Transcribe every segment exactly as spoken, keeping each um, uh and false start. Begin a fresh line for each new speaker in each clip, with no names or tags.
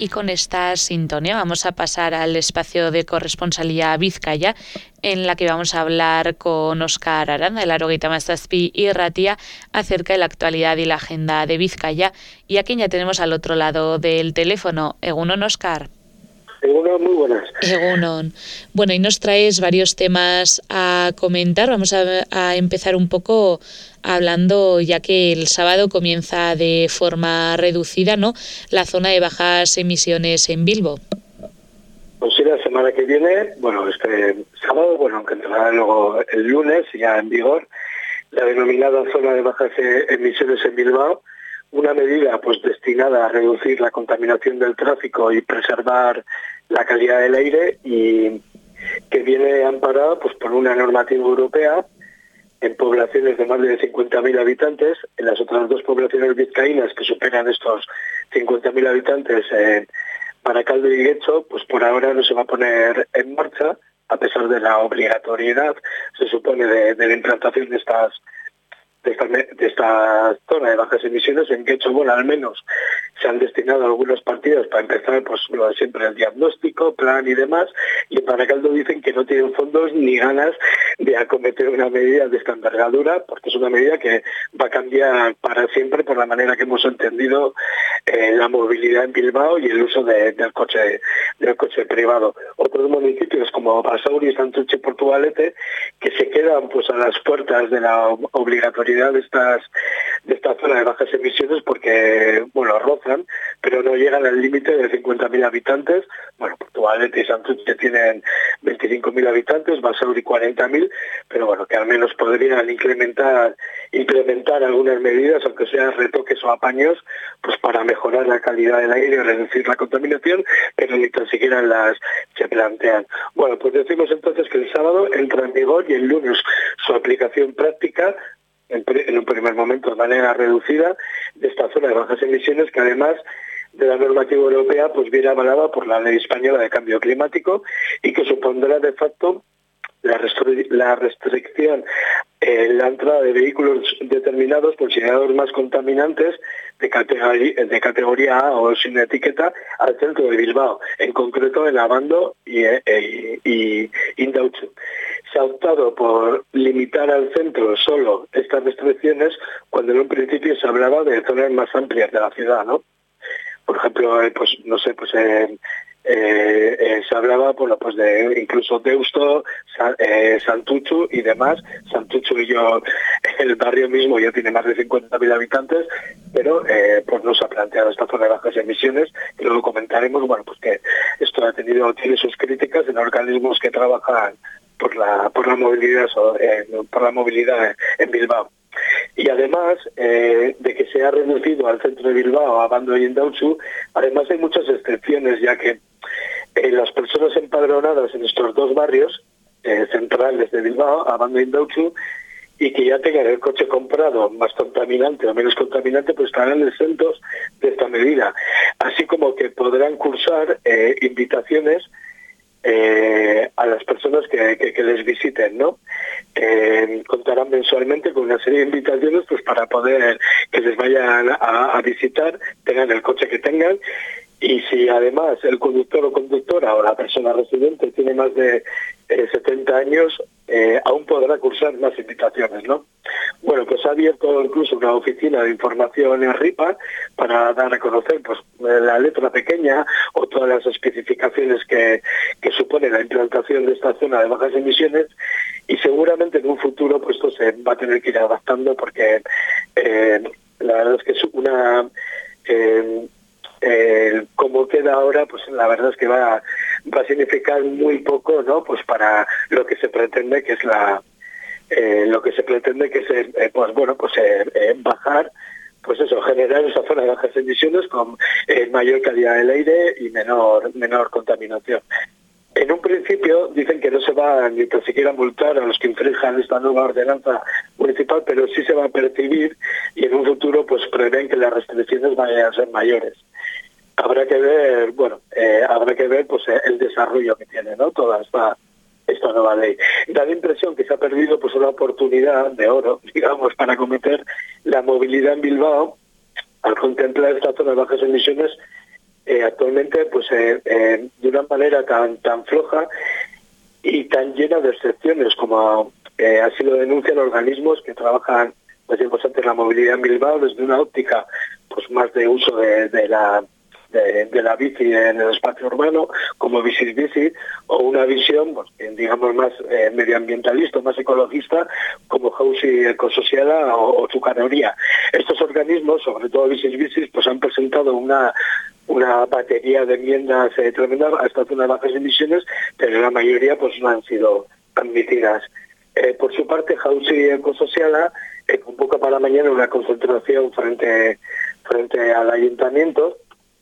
y con esta sintonía vamos a pasar al espacio de corresponsalía Vizcaya, en la que vamos a hablar con Óscar Aranda, de Laurogeita Hamazazpi Irratia, acerca de la actualidad y la agenda de Vizcaya, y a quien ya tenemos al otro lado del teléfono. Egunon, Óscar.
Egunon, muy buenas.
Egunon. Bueno, y nos traes varios temas a comentar. Vamos a, a empezar un poco hablando, ya que el sábado comienza de forma reducida, ¿no?, la zona de bajas emisiones en Bilbo.
Pues sí, la semana que viene, bueno, este sábado, bueno, aunque entrará luego el lunes, ya en vigor, la denominada zona de bajas emisiones en Bilbao, una medida pues destinada a reducir la contaminación del tráfico y preservar la calidad del aire, y que viene amparada pues por una normativa europea en poblaciones de más de cincuenta mil habitantes. En las otras dos poblaciones vizcaínas que superan estos cincuenta mil habitantes, eh, Baracaldo y Guecho, pues por ahora no se va a poner en marcha, a pesar de la obligatoriedad, se supone, de, de la implantación de estas de esta, de esta zona de bajas emisiones. En Guecho, bueno, al menos se han destinado algunas partidas para empezar, pues lo de siempre, el diagnóstico, plan y demás, y en Baracaldo dicen que no tienen fondos ni ganas de acometer una medida de esta envergadura, porque es una medida que va a cambiar para siempre por la manera que hemos entendido eh, la movilidad en Bilbao y el uso de, del coche del coche privado. Otros municipios como Basauri, Santurce y Portugalete, que se quedan pues a las puertas de la obligatoriedad de estas de esta zona de bajas emisiones, porque bueno, rozan, pero no llegan al límite de cincuenta mil habitantes. Bueno, Portugalete y Santurce tienen veinticinco mil habitantes, Basauri cuarenta mil, pero bueno, que al menos podrían incrementar implementar algunas medidas, aunque sean retoques o apaños, pues para mejorar la calidad del aire y reducir la contaminación, pero ni tan siquiera las se plantean. Bueno, pues decimos entonces que el sábado entra en vigor y el lunes su aplicación práctica, en un primer momento de manera reducida, de esta zona de bajas emisiones, que además de la normativa europea pues viene avalada por la Ley Española de Cambio Climático, y que supondrá de facto la, restri la restricción en la entrada de vehículos determinados considerados más contaminantes de categoría, de categoría A o sin etiqueta al centro de Bilbao, en concreto en Abando y, y, y Indautxu. Se ha optado por limitar al centro solo estas restricciones, cuando en un principio se hablaba de zonas más amplias de la ciudad, ¿no? Por ejemplo, pues no sé, pues en Eh, eh, se hablaba bueno, pues de incluso Deusto, San, eh, Santuchu y demás. Santuchu y yo, el barrio mismo ya tiene más de cincuenta mil habitantes, pero eh, pues no se ha planteado esta zona de bajas emisiones, y luego comentaremos, bueno, pues que esto ha tenido tiene sus críticas en organismos que trabajan por la por la movilidad eh, por la movilidad en Bilbao. Y además eh, de que se ha reducido al centro de Bilbao, a Abando y Indautxu, además hay muchas excepciones, ya que eh, las personas empadronadas en estos dos barrios eh, centrales de Bilbao, Abando e Indautxu, y que ya tengan el coche comprado más contaminante o menos contaminante, pues estarán exentos de esta medida. Así como que podrán cursar eh, invitaciones Eh, a las personas que, que, que les visiten, ¿no? Eh, contarán mensualmente con una serie de invitaciones pues para poder que les vayan a, a visitar, tengan el coche que tengan, y si además el conductor o conductora o la persona residente tiene más de eh, setenta años, eh, aún podrá cursar más invitaciones, ¿no? Bueno, pues ha abierto incluso una oficina de información en RIPA para dar a conocer pues la letra pequeña o todas las especificaciones que, que supone la implantación de esta zona de bajas emisiones, y seguramente en un futuro pues esto se va a tener que ir adaptando, porque eh, la verdad es que es una eh, eh, como queda ahora, pues la verdad es que va, va a significar muy poco, ¿no? Pues para lo que se pretende, que es la eh, lo que se pretende que es eh, pues bueno pues eh, eh, bajar, pues eso, generar esa zona de bajas emisiones con eh, mayor calidad del aire y menor menor contaminación. En un principio dicen que no se va ni tan siquiera a multar a los que infrinjan esta nueva ordenanza municipal, pero sí se va a percibir, y en un futuro pues prevén que las restricciones vayan a ser mayores. Habrá que ver, bueno, eh, habrá que ver pues el desarrollo que tiene, ¿no?, toda esta esta nueva ley. Da la impresión que se ha perdido pues una oportunidad de oro, digamos, para acometer la movilidad en Bilbao, al contemplar esta zona de bajas emisiones eh, actualmente pues eh, eh, de una manera tan tan floja y tan llena de excepciones, como eh, así lo denuncian organismos que trabajan, pues decimos antes, la movilidad en Bilbao desde una óptica pues más de uso de, de la de, de la bici en el espacio urbano, como Bicis Bici, o una visión, pues, digamos, más eh, medioambientalista, más ecologista, como Hausi Ecosociala o, o Zucanoría. Estos organismos, sobre todo Bicis Bici, pues han presentado una una batería de enmiendas eh, tremenda a esta zona de bajas emisiones, pero la mayoría pues no han sido admitidas. Eh, por su parte, Hausi Ecosociala eh, convoca para mañana una concentración frente frente al ayuntamiento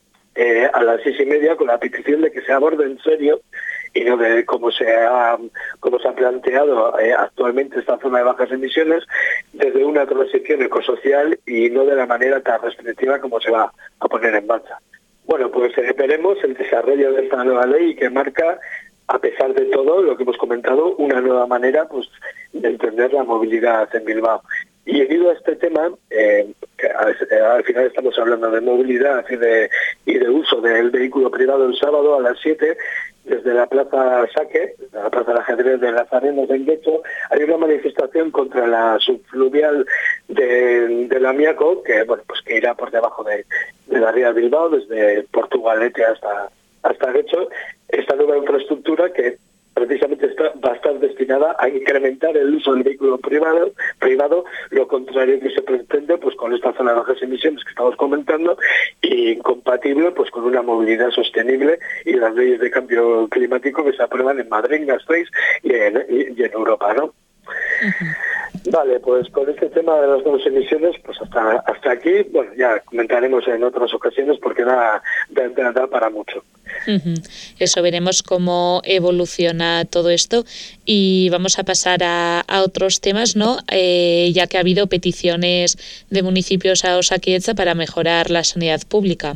eh, a las seis y media con la petición de que se aborde en serio y no de cómo se ha como se ha planteado eh, actualmente esta zona de bajas emisiones desde una transición ecosocial y no de la manera tan restrictiva como se va a poner en marcha. Bueno, pues eh, veremos el desarrollo de esta nueva ley que marca, a pesar de todo lo que hemos comentado, una nueva manera pues de entender la movilidad en Bilbao. Y debido a este tema, eh, que al, al final estamos hablando de movilidad y de, y de uso del vehículo privado el sábado a las siete, desde la Plaza Saque, la Plaza del Ajedrez de Lazarenos en Guecho, hay una manifestación contra la subfluvial de, de Lamiaco, que bueno pues que irá por debajo de, de la ría de Bilbao, desde Portugalete hasta, hasta Guecho. Esta nueva infraestructura que precisamente está, va a estar destinada a incrementar el uso del vehículo privado, privado, lo contrario que se pretende pues con esta zona de bajas emisiones que estamos comentando, y compatible pues con una movilidad sostenible y las leyes de cambio climático que se aprueban en Madrid, en Gasteiz y en, y, y en Europa, ¿no? Uh-huh. Vale, pues con este tema de las nuevas emisiones, pues hasta hasta aquí, bueno, ya comentaremos en otras ocasiones porque da, da, da, da para mucho.
Uh-huh. Eso, veremos cómo evoluciona todo esto y vamos a pasar a, a otros temas, ¿no? Eh, ya que ha habido peticiones de municipios a Osakidetza para mejorar la sanidad pública.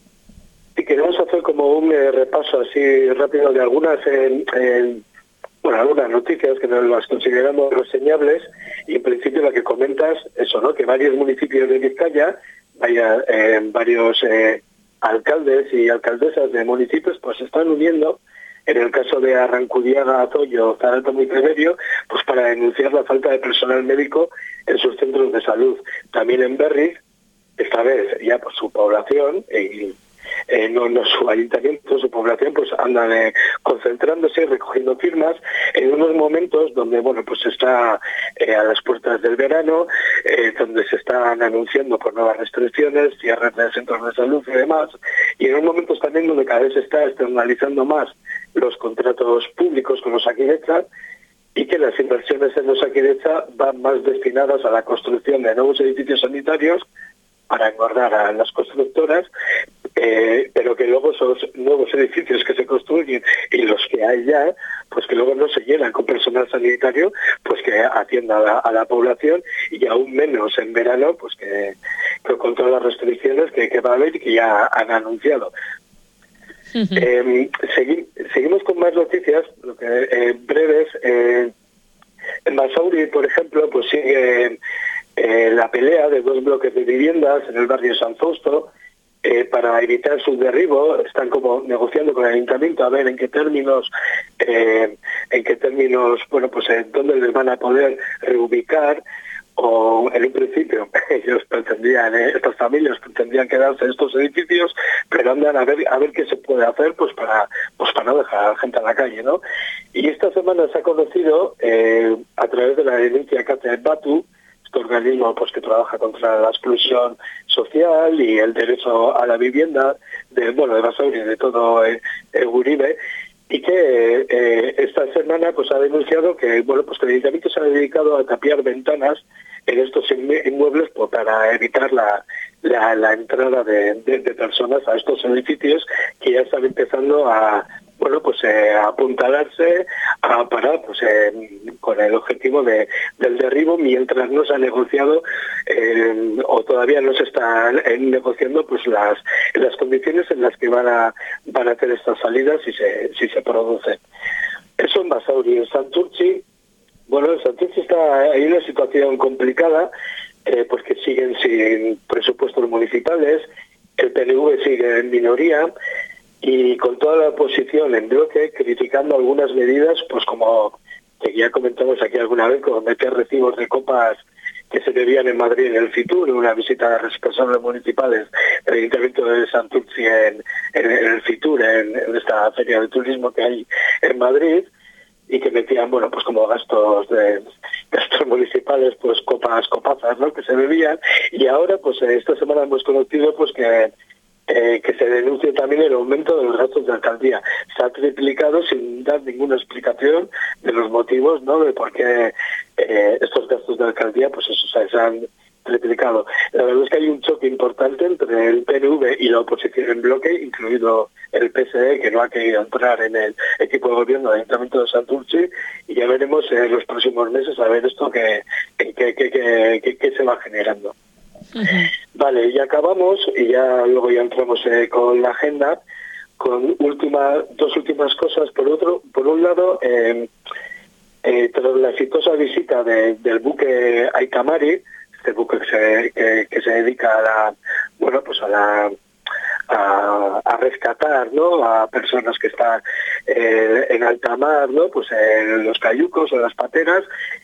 Y queremos hacer como un eh, repaso así rápido de algunas en, en, bueno, algunas noticias que nos las consideramos reseñables, y en principio la que comentas, eso, ¿no? Que varios municipios de Vizcaya, vaya, eh, varios eh, alcaldes y alcaldesas de municipios pues se están uniendo, en el caso de Arrancudiaga, Azoyo, Zaratamo y Treverio, pues para denunciar la falta de personal médico en sus centros de salud. También en Berriz, esta vez ya por su población, y eh, no, no su ayuntamiento, su población, pues andan eh, concentrándose, recogiendo firmas en unos momentos donde, bueno, pues está eh, a las puertas del verano, eh, donde se están anunciando por nuevas restricciones, cierres de centros de salud y demás, y en unos momentos también donde cada vez se está externalizando más los contratos públicos con Osakidetza, y que las inversiones en Osakidetza van más destinadas a la construcción de nuevos edificios sanitarios para engordar a las constructoras, eh, pero que luego esos nuevos edificios que se construyen y los que hay ya, pues que luego no se llenan con personal sanitario, pues que atienda a la, a la población, y aún menos en verano, pues que, que con todas las restricciones que, que va a haber y que ya han anunciado. Uh-huh. Eh, segui, seguimos con más noticias, lo que eh, breves. Eh, en Basauri, por ejemplo, pues sigue eh, la pelea de dos bloques de viviendas en el barrio San Fausto eh, para evitar su derribo. Están como negociando con el ayuntamiento a ver en qué términos, eh, en qué términos, bueno, pues en dónde les van a poder reubicar. O en un principio ellos pretendían, eh, estas familias pretendían quedarse en estos edificios, pero andan a ver a ver qué se puede hacer pues para pues para no dejar a la gente en la calle, ¿no? Y esta semana se ha conocido eh, a través de la denuncia que hace Batu, este organismo pues que trabaja contra la exclusión social y el derecho a la vivienda de bueno de Basauri y de todo eh, eh, Uribe, y que eh, esta semana pues ha denunciado que bueno pues que el ayuntamiento se ha dedicado a tapiar ventanas en estos inmuebles pues, para evitar la, la, la entrada de, de, de personas a estos edificios que ya están empezando a bueno pues eh, a apuntalarse a parar pues eh, con el objetivo de del derribo, mientras no se ha negociado eh, o todavía no se está eh, negociando pues las las condiciones en las que van a van a hacer estas salidas si se si se producen. Eso en Basauri. En Santurtzi, bueno, en Santurtzi está hay una situación complicada eh, porque siguen sin presupuestos municipales el P N V sigue en minoría y con toda la oposición en bloque criticando algunas medidas, pues como que ya comentamos aquí alguna vez, como meter recibos de copas que se bebían en Madrid en el Fitur, una visita de responsables municipales del Ayuntamiento de Santurtzi en, en, en el Fitur, en, en esta feria de turismo que hay en Madrid, y que metían, bueno, pues como gastos de gastos municipales, pues copas, copazas, ¿no?, que se bebían. Y ahora, pues esta semana hemos conocido pues que Eh, que se denuncie también el aumento de los gastos de alcaldía. Se ha triplicado sin dar ninguna explicación de los motivos, ¿no?, de por qué eh, estos gastos de alcaldía, pues eso, se han triplicado. La verdad es que hay un choque importante entre el P N V y la oposición en bloque, incluido el P S E, que no ha querido entrar en el equipo de gobierno del Ayuntamiento de Santurtzi, y ya veremos en los próximos meses a ver esto que, que, que, que, que, que se va generando. Uh-huh. Vale, y acabamos, y ya luego ya entramos eh, con la agenda, con última, dos últimas cosas. Por otro, por un lado, eh, eh, tras la exitosa visita de, del buque Aita Mari, este buque que se, que, que se dedica a la, bueno, pues a la a, a rescatar, ¿no?, a personas que están eh, en alta mar, ¿no?, pues en los cayucos, en las pateras.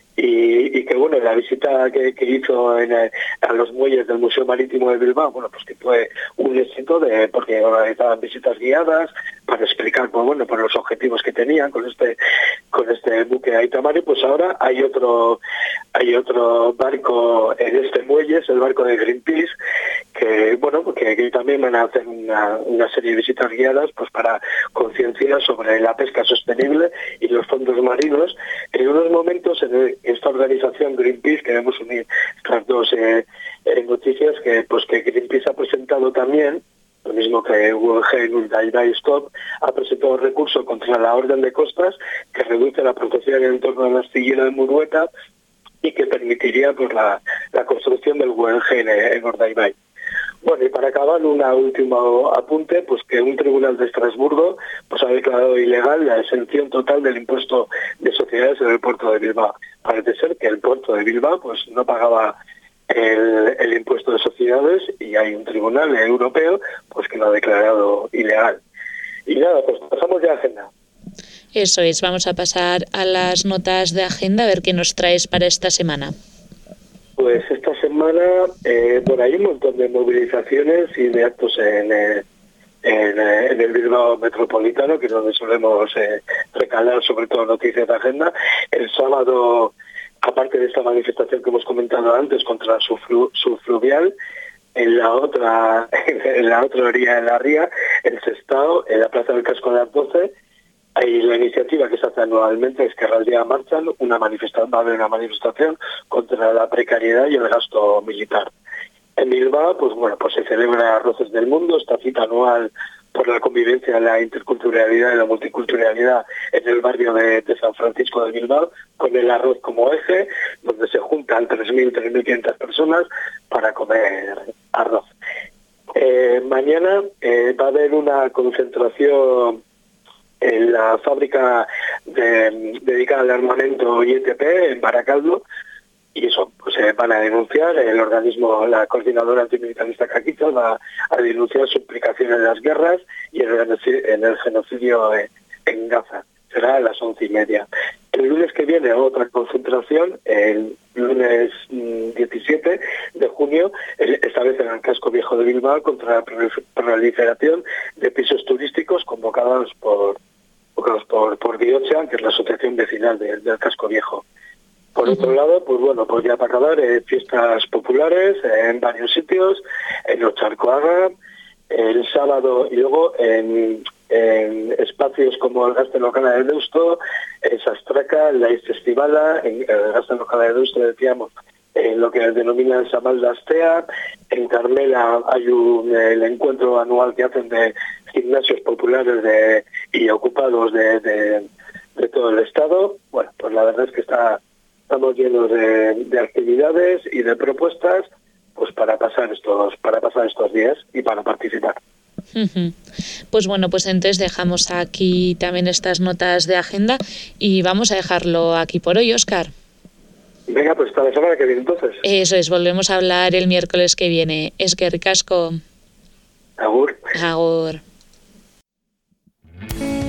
Y, y que bueno, la visita que, que hizo en el, a los muelles del Museo Marítimo de Bilbao, bueno, pues que fue un éxito, de porque organizaban visitas guiadas para explicar, pues bueno, por los objetivos que tenían con este con este buque Aita Mari. Pues ahora hay otro hay otro barco en este muelle, es el barco de Greenpeace, que bueno, porque que también van a hacer una, una serie de visitas guiadas, pues para concienciar sobre la pesca sostenible y los fondos marinos. En unos momentos en el, esta organización Greenpeace, queremos unir estas dos eh, eh, noticias, que pues que Greenpeace ha presentado también, lo mismo que U N G y Dive Stop, ha presentado un recurso contra la Orden de Costas que reduce la protección en el entorno del astillero de Murueta y que permitiría pues la, la construcción del U N G en, en Urdaibai. Bueno, y para acabar, un último apunte, pues que un tribunal de Estrasburgo pues ha declarado ilegal la exención total del impuesto de sociedades en el puerto de Bilbao. Parece ser que el puerto de Bilbao pues no pagaba el, el impuesto de sociedades y hay un tribunal europeo pues que lo ha declarado ilegal. Y nada, pues pasamos ya a agenda.
Eso es, vamos a pasar a las notas de agenda, a ver qué nos traes para esta semana.
Pues esta semana, eh, bueno, hay un montón de movilizaciones y de actos en, eh, en, eh, en el Bilbao metropolitano, que es donde solemos eh, recalar sobre todo noticias de agenda. El sábado, aparte de esta manifestación que hemos comentado antes contra su flu, su fluvial, en la otra en la otra orilla de la ría, el Sestao, en la Plaza del Casco de las doce, hay la iniciativa que se hace anualmente, es que al día marchan, una manifestación, va a haber una manifestación contra la precariedad y el gasto militar. En Bilbao, pues bueno, pues se celebra Arroces del Mundo, esta cita anual por la convivencia, la interculturalidad y la multiculturalidad en el barrio de, de San Francisco de Bilbao, con el arroz como eje, donde se juntan tres mil, tres mil quinientas personas para comer arroz. Eh, mañana eh, va a haber una concentración en la fábrica de, dedicada al armamento I E T P en Baracaldo, y eso, pues se eh, van a denunciar, el organismo, la coordinadora antimilitarista Caquita va a denunciar su implicación en las guerras y en el, en el genocidio en, en Gaza. Será a las once y media. El lunes que viene otra concentración, el lunes diecisiete de junio, esta vez en el casco viejo de Bilbao, contra la proliferación de pisos turísticos convocados por convocados por, por Biocha, que es la asociación vecinal de, del casco viejo. Por otro uh-huh. lado, pues bueno, pues ya para acabar, eh, fiestas populares eh, en varios sitios, en Ocharcoaga, el sábado, y luego en, en espacios como el Gaste Local de Deusto, en Sastraca, la Festivala, en el Gaste Local de Deusto, decíamos, en lo que denominan Samal de Astea, en Carmela hay un, el encuentro anual que hacen de gimnasios populares de, y ocupados de, de, de todo el estado. Bueno, pues la verdad es que está estamos llenos de, de actividades y de propuestas pues para pasar estos para pasar estos días y para participar.
Uh-huh. Pues bueno, pues entonces dejamos aquí también estas notas de agenda y vamos a dejarlo aquí por hoy, Óscar.
Venga, pues hasta la semana que viene entonces.
Eso es, volvemos a hablar el miércoles que viene. Eskerrik asko.
Agur.
Agur.